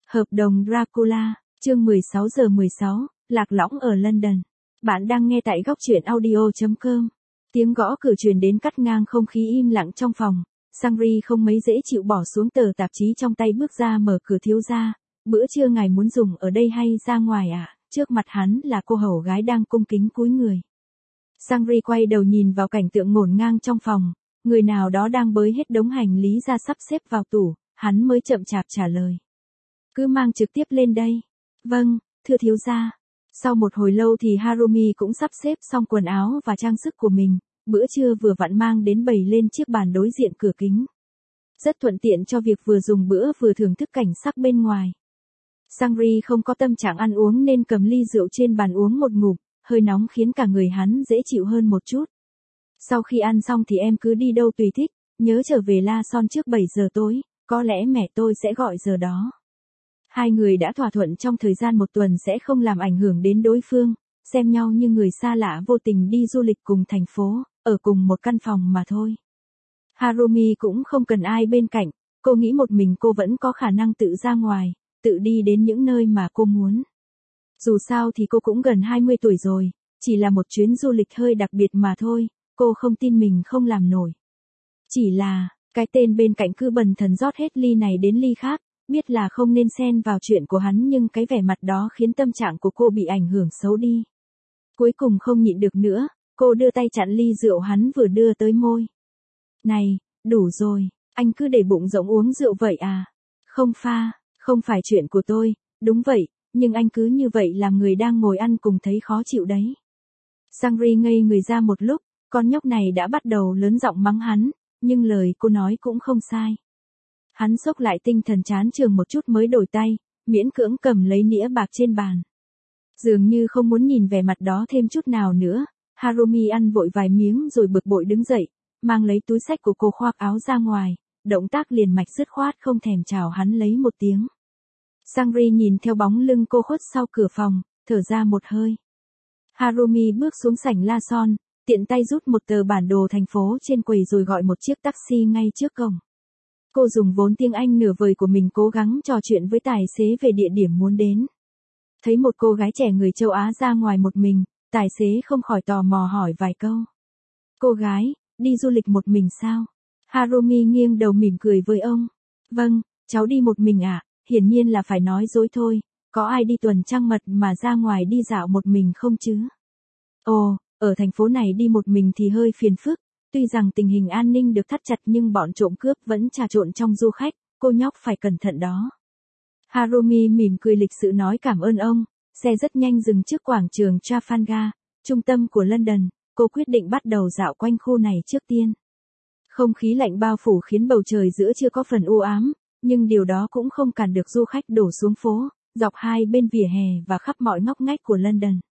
Hợp đồng Dracula, chương 16:16, lạc lõng ở London. Bạn đang nghe tại góc truyện audio.com. Tiếng gõ cửa truyền đến cắt ngang không khí im lặng trong phòng. Sangri không mấy dễ chịu bỏ xuống tờ tạp chí trong tay bước ra mở cửa. Thiếu gia, bữa trưa ngài muốn dùng ở đây hay ra ngoài ạ? Trước mặt hắn là cô hầu gái đang cung kính cúi người. Sangri quay đầu nhìn vào cảnh tượng ngổn ngang trong phòng. Người nào đó đang bới hết đống hành lý ra sắp xếp vào tủ, hắn mới chậm chạp trả lời. Cứ mang trực tiếp lên đây. Vâng, thưa thiếu gia. Sau một hồi lâu thì Harumi cũng sắp xếp xong quần áo và trang sức của mình, bữa trưa vừa vặn mang đến bày lên chiếc bàn đối diện cửa kính. Rất thuận tiện cho việc vừa dùng bữa vừa thưởng thức cảnh sắc bên ngoài. Sangri không có tâm trạng ăn uống nên cầm ly rượu trên bàn uống một ngụm, hơi nóng khiến cả người hắn dễ chịu hơn một chút. Sau khi ăn xong thì em cứ đi đâu tùy thích, nhớ trở về La Son trước 7 giờ tối, có lẽ mẹ tôi sẽ gọi giờ đó. Hai người đã thỏa thuận trong thời gian một tuần sẽ không làm ảnh hưởng đến đối phương, xem nhau như người xa lạ vô tình đi du lịch cùng thành phố, ở cùng một căn phòng mà thôi. Harumi cũng không cần ai bên cạnh, cô nghĩ một mình cô vẫn có khả năng tự ra ngoài, tự đi đến những nơi mà cô muốn. Dù sao thì cô cũng gần 20 tuổi rồi, chỉ là một chuyến du lịch hơi đặc biệt mà thôi, cô không tin mình không làm nổi. Chỉ là, cái tên bên cạnh cứ bần thần rót hết ly này đến ly khác, biết là không nên xen vào chuyện của hắn nhưng cái vẻ mặt đó khiến tâm trạng của cô bị ảnh hưởng xấu đi. Cuối cùng không nhịn được nữa, cô đưa tay chặn ly rượu hắn vừa đưa tới môi. Này, đủ rồi, anh cứ để bụng rỗng uống rượu vậy à? Không pha, không phải chuyện của tôi, đúng vậy, nhưng anh cứ như vậy làm người đang ngồi ăn cùng thấy khó chịu đấy. Sangri ngây người ra một lúc, con nhóc này đã bắt đầu lớn giọng mắng hắn, nhưng lời cô nói cũng không sai. Hắn xốc lại tinh thần chán chường một chút mới đổi tay, miễn cưỡng cầm lấy nĩa bạc trên bàn. Dường như không muốn nhìn vẻ mặt đó thêm chút nào nữa, Harumi ăn vội vài miếng rồi bực bội đứng dậy, mang lấy túi xách của cô khoác áo ra ngoài, động tác liền mạch dứt khoát không thèm chào hắn lấy một tiếng. Sangri nhìn theo bóng lưng cô khuất sau cửa phòng, thở ra một hơi. Harumi bước xuống sảnh La Son, tiện tay rút một tờ bản đồ thành phố trên quầy rồi gọi một chiếc taxi ngay trước cổng. Cô dùng vốn tiếng Anh nửa vời của mình cố gắng trò chuyện với tài xế về địa điểm muốn đến. Thấy một cô gái trẻ người châu Á ra ngoài một mình, tài xế không khỏi tò mò hỏi vài câu. Cô gái, đi du lịch một mình sao? Harumi nghiêng đầu mỉm cười với ông. Vâng, cháu đi một mình ạ, hiển nhiên là phải nói dối thôi, có ai đi tuần trăng mật mà ra ngoài đi dạo một mình không chứ? Ồ, ở thành phố này đi một mình thì hơi phiền phức. Tuy rằng tình hình an ninh được thắt chặt nhưng bọn trộm cướp vẫn trà trộn trong du khách, cô nhóc phải cẩn thận đó. Harumi mỉm cười lịch sự nói cảm ơn ông, xe rất nhanh dừng trước quảng trường Trafalgar, trung tâm của London, cô quyết định bắt đầu dạo quanh khu này trước tiên. Không khí lạnh bao phủ khiến bầu trời giữa chưa có phần u ám, nhưng điều đó cũng không cản được du khách đổ xuống phố, dọc hai bên vỉa hè và khắp mọi ngóc ngách của London.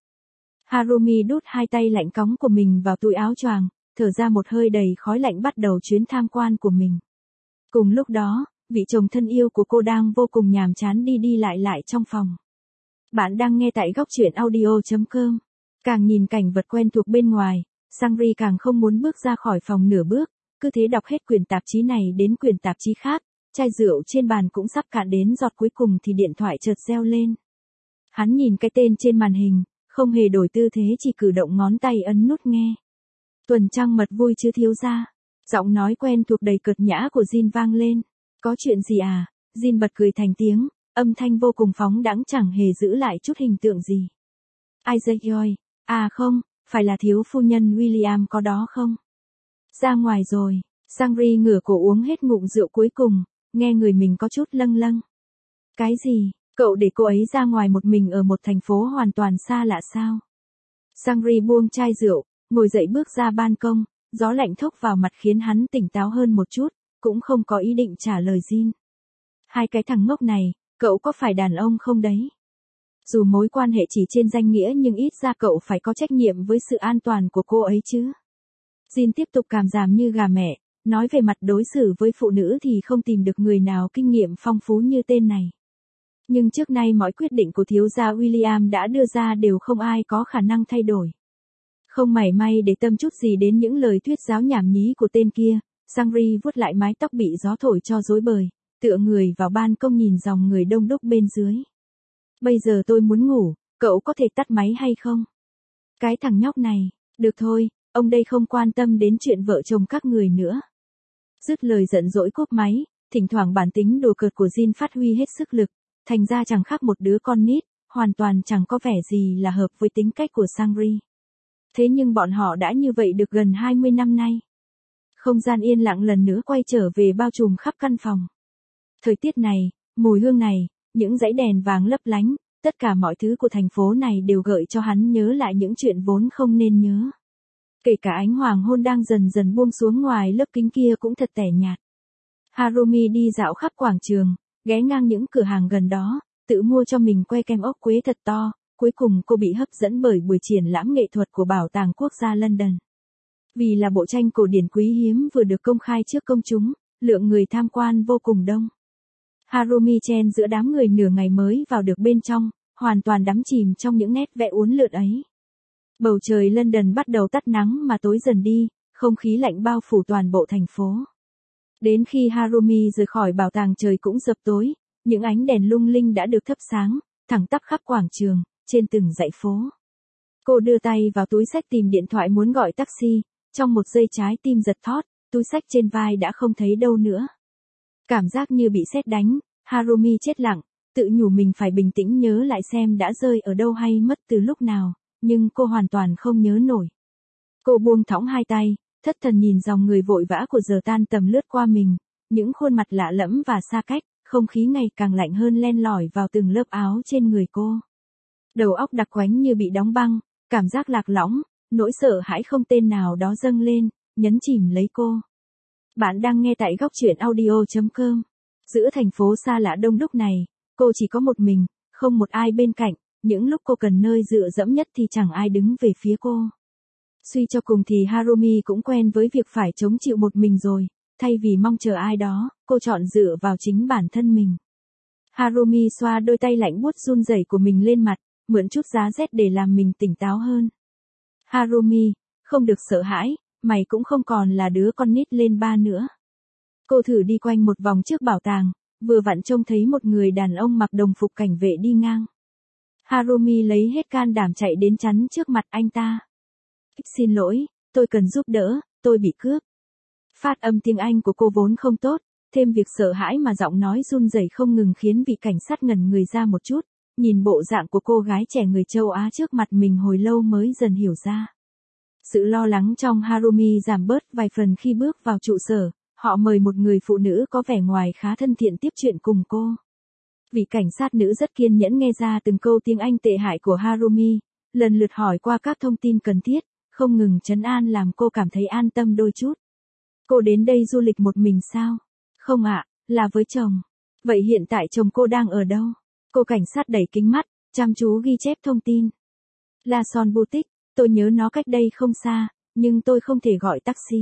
Harumi đút hai tay lạnh cóng của mình vào túi áo choàng, thở ra một hơi đầy khói lạnh bắt đầu chuyến tham quan của mình. Cùng lúc đó, vị chồng thân yêu của cô đang vô cùng nhàm chán đi đi lại trong phòng. Bạn đang nghe tại góc truyện audio.com. Càng nhìn cảnh vật quen thuộc bên ngoài, Sangri càng không muốn bước ra khỏi phòng nửa bước, cứ thế đọc hết quyển tạp chí này đến quyển tạp chí khác, chai rượu trên bàn cũng sắp cạn đến giọt cuối cùng thì điện thoại chợt reo lên. Hắn nhìn cái tên trên màn hình, không hề đổi tư thế chỉ cử động ngón tay ấn nút nghe. Tuần trăng mật vui chứ thiếu gia? Giọng nói quen thuộc đầy cợt nhã của Jin vang lên. Có chuyện gì à? Jin bật cười thành tiếng, âm thanh vô cùng phóng đãng chẳng hề giữ lại chút hình tượng gì. Isaac Joy, à không, phải là thiếu phu nhân William có đó không? Ra ngoài rồi, Sangri ngửa cổ uống hết ngụm rượu cuối cùng, nghe người mình có chút lâng lâng. Cái gì, cậu để cô ấy ra ngoài một mình ở một thành phố hoàn toàn xa lạ sao? Sangri buông chai rượu, ngồi dậy bước ra ban công, gió lạnh thốc vào mặt khiến hắn tỉnh táo hơn một chút, cũng không có ý định trả lời Jin. Hai cái thằng ngốc này, cậu có phải đàn ông không đấy? Dù mối quan hệ chỉ trên danh nghĩa nhưng ít ra cậu phải có trách nhiệm với sự an toàn của cô ấy chứ. Jin tiếp tục cảm giảm như gà mẹ, nói về mặt đối xử với phụ nữ thì không tìm được người nào kinh nghiệm phong phú như tên này. Nhưng trước nay mọi quyết định của thiếu gia William đã đưa ra đều không ai có khả năng thay đổi. Không mảy may để tâm chút gì đến những lời thuyết giáo nhảm nhí của tên kia, Sangri vuốt lại mái tóc bị gió thổi cho rối bời, tựa người vào ban công nhìn dòng người đông đúc bên dưới. Bây giờ tôi muốn ngủ, cậu có thể tắt máy hay không? Cái thằng nhóc này, được thôi, ông đây không quan tâm đến chuyện vợ chồng các người nữa. Dứt lời giận dỗi cúp máy, thỉnh thoảng bản tính đùa cợt của Jin phát huy hết sức lực, thành ra chẳng khác một đứa con nít, hoàn toàn chẳng có vẻ gì là hợp với tính cách của Sangri. Thế nhưng bọn họ đã như vậy được gần 20 năm nay. Không gian yên lặng lần nữa quay trở về bao trùm khắp căn phòng. Thời tiết này, mùi hương này, những dãy đèn vàng lấp lánh, tất cả mọi thứ của thành phố này đều gợi cho hắn nhớ lại những chuyện vốn không nên nhớ. Kể cả ánh hoàng hôn đang dần dần buông xuống ngoài lớp kính kia cũng thật tẻ nhạt. Harumi đi dạo khắp quảng trường, ghé ngang những cửa hàng gần đó, tự mua cho mình que kem ốc quế thật to, cuối cùng cô bị hấp dẫn bởi buổi triển lãm nghệ thuật của Bảo tàng Quốc gia London. Vì là bộ tranh cổ điển quý hiếm vừa được công khai trước công chúng, lượng người tham quan vô cùng đông. Harumi chen giữa đám người nửa ngày mới vào được bên trong, hoàn toàn đắm chìm trong những nét vẽ uốn lượn ấy. Bầu trời London bắt đầu tắt nắng mà tối dần đi, không khí lạnh bao phủ toàn bộ thành phố. Đến khi Harumi rời khỏi bảo tàng trời cũng sập tối, những ánh đèn lung linh đã được thắp sáng, thẳng tắp khắp quảng trường, trên từng dãy phố. Cô đưa tay vào túi xách tìm điện thoại muốn gọi taxi, trong một giây trái tim giật thót, túi xách trên vai đã không thấy đâu nữa. Cảm giác như bị sét đánh, Harumi chết lặng, tự nhủ mình phải bình tĩnh nhớ lại xem đã rơi ở đâu hay mất từ lúc nào, nhưng cô hoàn toàn không nhớ nổi. Cô buông thõng hai tay, thất thần nhìn dòng người vội vã của giờ tan tầm lướt qua mình, những khuôn mặt lạ lẫm và xa cách, không khí ngày càng lạnh hơn len lỏi vào từng lớp áo trên người cô. Đầu óc đặc quánh như bị đóng băng, cảm giác lạc lõng, nỗi sợ hãi không tên nào đó dâng lên, nhấn chìm lấy cô. Bạn đang nghe tại góc truyện audio.com. Giữa thành phố xa lạ đông đúc này, cô chỉ có một mình, không một ai bên cạnh, những lúc cô cần nơi dựa dẫm nhất thì chẳng ai đứng về phía cô. Suy cho cùng thì Harumi cũng quen với việc phải chống chịu một mình rồi, thay vì mong chờ ai đó, cô chọn dựa vào chính bản thân mình. Harumi xoa đôi tay lạnh buốt run rẩy của mình lên mặt, mượn chút giá rét để làm mình tỉnh táo hơn. Harumi, không được sợ hãi, mày cũng không còn là đứa con nít lên 3 nữa. Cô thử đi quanh một vòng trước bảo tàng, vừa vặn trông thấy một người đàn ông mặc đồng phục cảnh vệ đi ngang. Harumi lấy hết can đảm chạy đến chắn trước mặt anh ta. Xin lỗi, tôi cần giúp đỡ, tôi bị cướp. Phát âm tiếng Anh của cô vốn không tốt, thêm việc sợ hãi mà giọng nói run rẩy không ngừng khiến vị cảnh sát ngẩn người ra một chút, nhìn bộ dạng của cô gái trẻ người châu Á trước mặt mình hồi lâu mới dần hiểu ra. Sự lo lắng trong Harumi giảm bớt vài phần khi bước vào trụ sở, họ mời một người phụ nữ có vẻ ngoài khá thân thiện tiếp chuyện cùng cô. Vị cảnh sát nữ rất kiên nhẫn nghe ra từng câu tiếng Anh tệ hại của Harumi, lần lượt hỏi qua các thông tin cần thiết, không ngừng trấn an làm cô cảm thấy an tâm đôi chút. Cô đến đây du lịch một mình sao? Không ạ, là với chồng. Vậy hiện tại chồng cô đang ở đâu? Cô cảnh sát đẩy kính mắt, chăm chú ghi chép thông tin. La Son Boutique, tôi nhớ nó cách đây không xa, nhưng tôi không thể gọi taxi.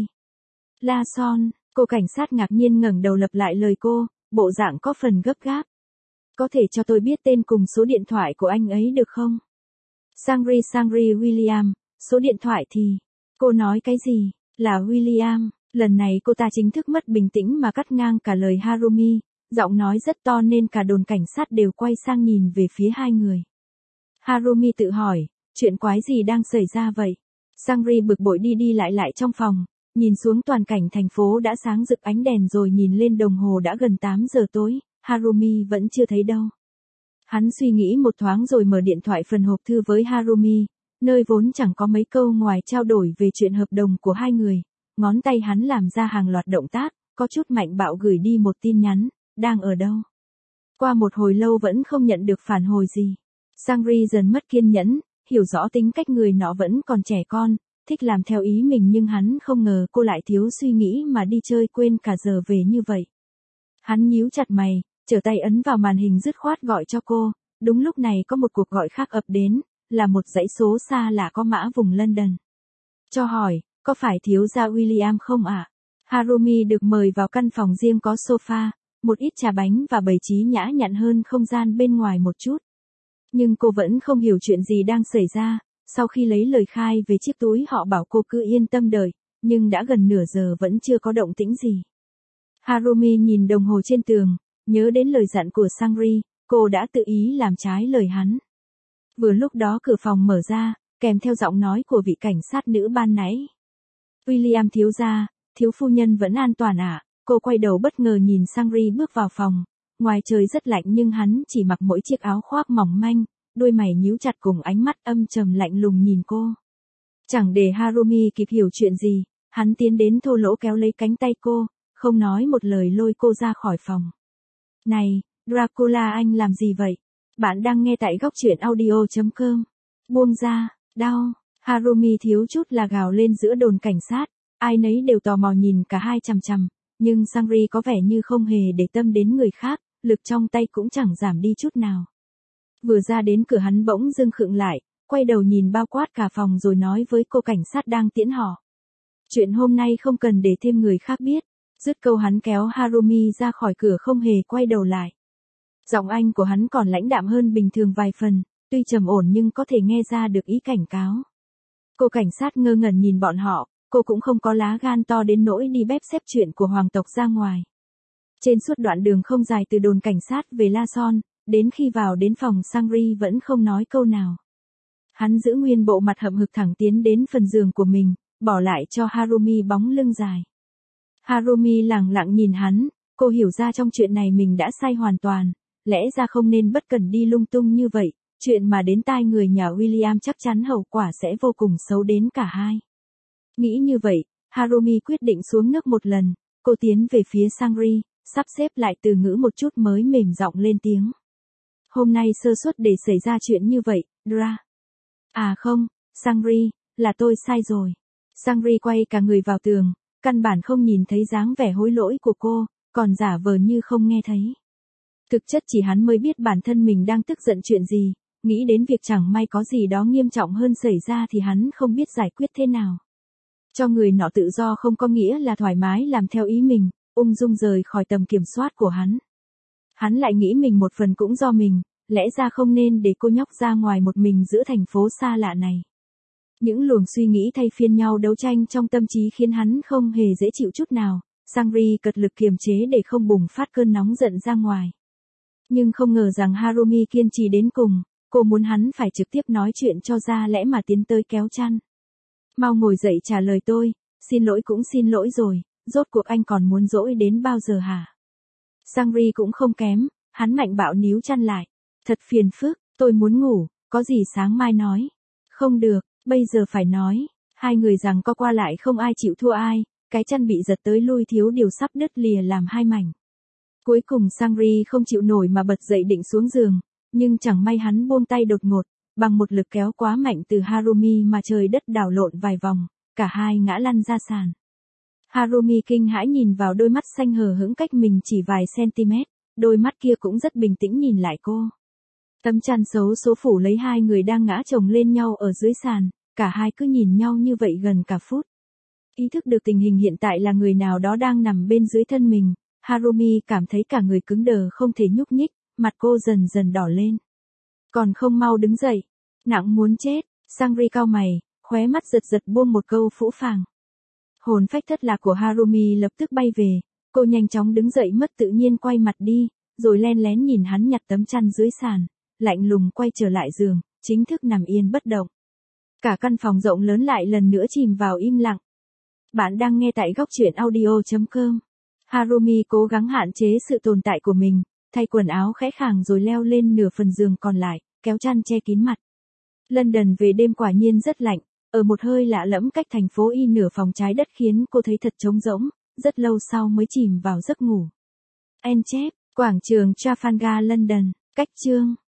La Son, cô cảnh sát ngạc nhiên ngẩng đầu lặp lại lời cô, bộ dạng có phần gấp gáp. Có thể cho tôi biết tên cùng số điện thoại của anh ấy được không? Sangri William, số điện thoại thì... Cô nói cái gì? Là William. Lần này cô ta chính thức mất bình tĩnh mà cắt ngang cả lời Harumi, giọng nói rất to nên cả đồn cảnh sát đều quay sang nhìn về phía hai người. Harumi tự hỏi, chuyện quái gì đang xảy ra vậy? Sangri bực bội đi đi lại trong phòng, nhìn xuống toàn cảnh thành phố đã sáng rực ánh đèn rồi nhìn lên đồng hồ đã gần 8 giờ tối, Harumi vẫn chưa thấy đâu. Hắn suy nghĩ một thoáng rồi mở điện thoại phần hộp thư với Harumi, nơi vốn chẳng có mấy câu ngoài trao đổi về chuyện hợp đồng của hai người. Ngón tay hắn làm ra hàng loạt động tác, có chút mạnh bạo gửi đi một tin nhắn, đang ở đâu? Qua một hồi lâu vẫn không nhận được phản hồi gì. Sangri dần mất kiên nhẫn, hiểu rõ tính cách người nọ vẫn còn trẻ con, thích làm theo ý mình nhưng hắn không ngờ cô lại thiếu suy nghĩ mà đi chơi quên cả giờ về như vậy. Hắn nhíu chặt mày, trở tay ấn vào màn hình dứt khoát gọi cho cô, đúng lúc này có một cuộc gọi khác ập đến, là một dãy số xa lạ có mã vùng London. Cho hỏi, có phải thiếu gia William không ạ? Harumi được mời vào căn phòng riêng có sofa, một ít trà bánh và bày trí nhã nhặn hơn không gian bên ngoài một chút. Nhưng cô vẫn không hiểu chuyện gì đang xảy ra, sau khi lấy lời khai về chiếc túi họ bảo cô cứ yên tâm đợi, nhưng đã gần nửa giờ vẫn chưa có động tĩnh gì. Harumi nhìn đồng hồ trên tường, nhớ đến lời dặn của Sangri, cô đã tự ý làm trái lời hắn. Vừa lúc đó cửa phòng mở ra, kèm theo giọng nói của vị cảnh sát nữ ban nãy. William thiếu gia, thiếu phu nhân vẫn an toàn ạ. Cô quay đầu bất ngờ nhìn Sangri bước vào phòng. Ngoài trời rất lạnh nhưng hắn chỉ mặc mỗi chiếc áo khoác mỏng manh, đôi mày nhíu chặt cùng ánh mắt âm trầm lạnh lùng nhìn cô. Chẳng để Harumi kịp hiểu chuyện gì, hắn tiến đến thô lỗ kéo lấy cánh tay cô, không nói một lời lôi cô ra khỏi phòng. Này, Dracula anh làm gì vậy? Bạn đang nghe tại góc truyện audio.com. Buông ra, đau. Harumi thiếu chút là gào lên giữa đồn cảnh sát, ai nấy đều tò mò nhìn cả hai chằm chằm, nhưng Sangri có vẻ như không hề để tâm đến người khác, lực trong tay cũng chẳng giảm đi chút nào. Vừa ra đến cửa hắn bỗng dưng khựng lại, quay đầu nhìn bao quát cả phòng rồi nói với cô cảnh sát đang tiễn họ. Chuyện hôm nay không cần để thêm người khác biết. Dứt câu hắn kéo Harumi ra khỏi cửa không hề quay đầu lại. Giọng anh của hắn còn lãnh đạm hơn bình thường vài phần, tuy trầm ổn nhưng có thể nghe ra được ý cảnh cáo. Cô cảnh sát ngơ ngẩn nhìn bọn họ, cô cũng không có lá gan to đến nỗi đi bếp xếp chuyện của hoàng tộc ra ngoài. Trên suốt đoạn đường không dài từ đồn cảnh sát về La Son, đến khi vào đến phòng Sangri vẫn không nói câu nào. Hắn giữ nguyên bộ mặt hậm hực thẳng tiến đến phần giường của mình, bỏ lại cho Harumi bóng lưng dài. Harumi lặng lặng nhìn hắn, cô hiểu ra trong chuyện này mình đã sai hoàn toàn, lẽ ra không nên bất cẩn đi lung tung như vậy, chuyện mà đến tai người nhà William chắc chắn hậu quả sẽ vô cùng xấu đến cả hai. Nghĩ như vậy, Harumi quyết định xuống nước một lần, cô tiến về phía Sangri, sắp xếp lại từ ngữ một chút mới mềm giọng lên tiếng. Hôm nay sơ suất để xảy ra chuyện như vậy, Dra. À không, Sangri, là tôi sai rồi. Sangri quay cả người vào tường, căn bản không nhìn thấy dáng vẻ hối lỗi của cô, còn giả vờ như không nghe thấy. Thực chất chỉ hắn mới biết bản thân mình đang tức giận chuyện gì, nghĩ đến việc chẳng may có gì đó nghiêm trọng hơn xảy ra thì hắn không biết giải quyết thế nào. Cho người nọ tự do không có nghĩa là thoải mái làm theo ý mình, ung dung rời khỏi tầm kiểm soát của hắn. Hắn lại nghĩ mình một phần cũng do mình, lẽ ra không nên để cô nhóc ra ngoài một mình giữa thành phố xa lạ này. Những luồng suy nghĩ thay phiên nhau đấu tranh trong tâm trí khiến hắn không hề dễ chịu chút nào. Sangri cật lực kiềm chế để không bùng phát cơn nóng giận ra ngoài. Nhưng không ngờ rằng Harumi kiên trì đến cùng, cô muốn hắn phải trực tiếp nói chuyện cho ra lẽ mà tiến tới kéo chăn. Mau ngồi dậy trả lời tôi, xin lỗi cũng xin lỗi rồi, rốt cuộc anh còn muốn dỗi đến bao giờ hả? Sangri cũng không kém, hắn mạnh bạo níu chăn lại. Thật phiền phức, tôi muốn ngủ, có gì sáng mai nói. Không được, bây giờ phải nói. Hai người giằng co qua lại không ai chịu thua ai, cái chăn bị giật tới lui thiếu điều sắp đứt lìa làm hai mảnh. Cuối cùng Sangri không chịu nổi mà bật dậy định xuống giường, nhưng chẳng may hắn buông tay đột ngột, bằng một lực kéo quá mạnh từ Harumi mà trời đất đảo lộn vài vòng, cả hai ngã lăn ra sàn. Harumi kinh hãi nhìn vào đôi mắt xanh hờ hững cách mình chỉ vài cm, đôi mắt kia cũng rất bình tĩnh nhìn lại cô. Tấm chăn xấu số phủ lấy hai người đang ngã chồng lên nhau ở dưới sàn, cả hai cứ nhìn nhau như vậy gần cả phút. Ý thức được tình hình hiện tại là người nào đó đang nằm bên dưới thân mình, Harumi cảm thấy cả người cứng đờ không thể nhúc nhích, mặt cô dần dần đỏ lên. Còn không mau đứng dậy, nặng muốn chết, Sangri cau mày, khóe mắt giật giật buông một câu phũ phàng. Hồn phách thất lạc của Harumi lập tức bay về, cô nhanh chóng đứng dậy mất tự nhiên quay mặt đi, rồi len lén nhìn hắn nhặt tấm chăn dưới sàn, lạnh lùng quay trở lại giường, chính thức nằm yên bất động. Cả căn phòng rộng lớn lại lần nữa chìm vào im lặng. Bạn đang nghe tại góc truyện audio.com. Harumi cố gắng hạn chế sự tồn tại của mình, thay quần áo khẽ khàng rồi leo lên nửa phần giường còn lại, kéo chăn che kín mặt. London về đêm quả nhiên rất lạnh, ở một hơi lạ lẫm cách thành phố Y nửa vòng trái đất khiến cô thấy thật trống rỗng, rất lâu sau mới chìm vào giấc ngủ. End chép, quảng trường Trafalgar London, cách chương.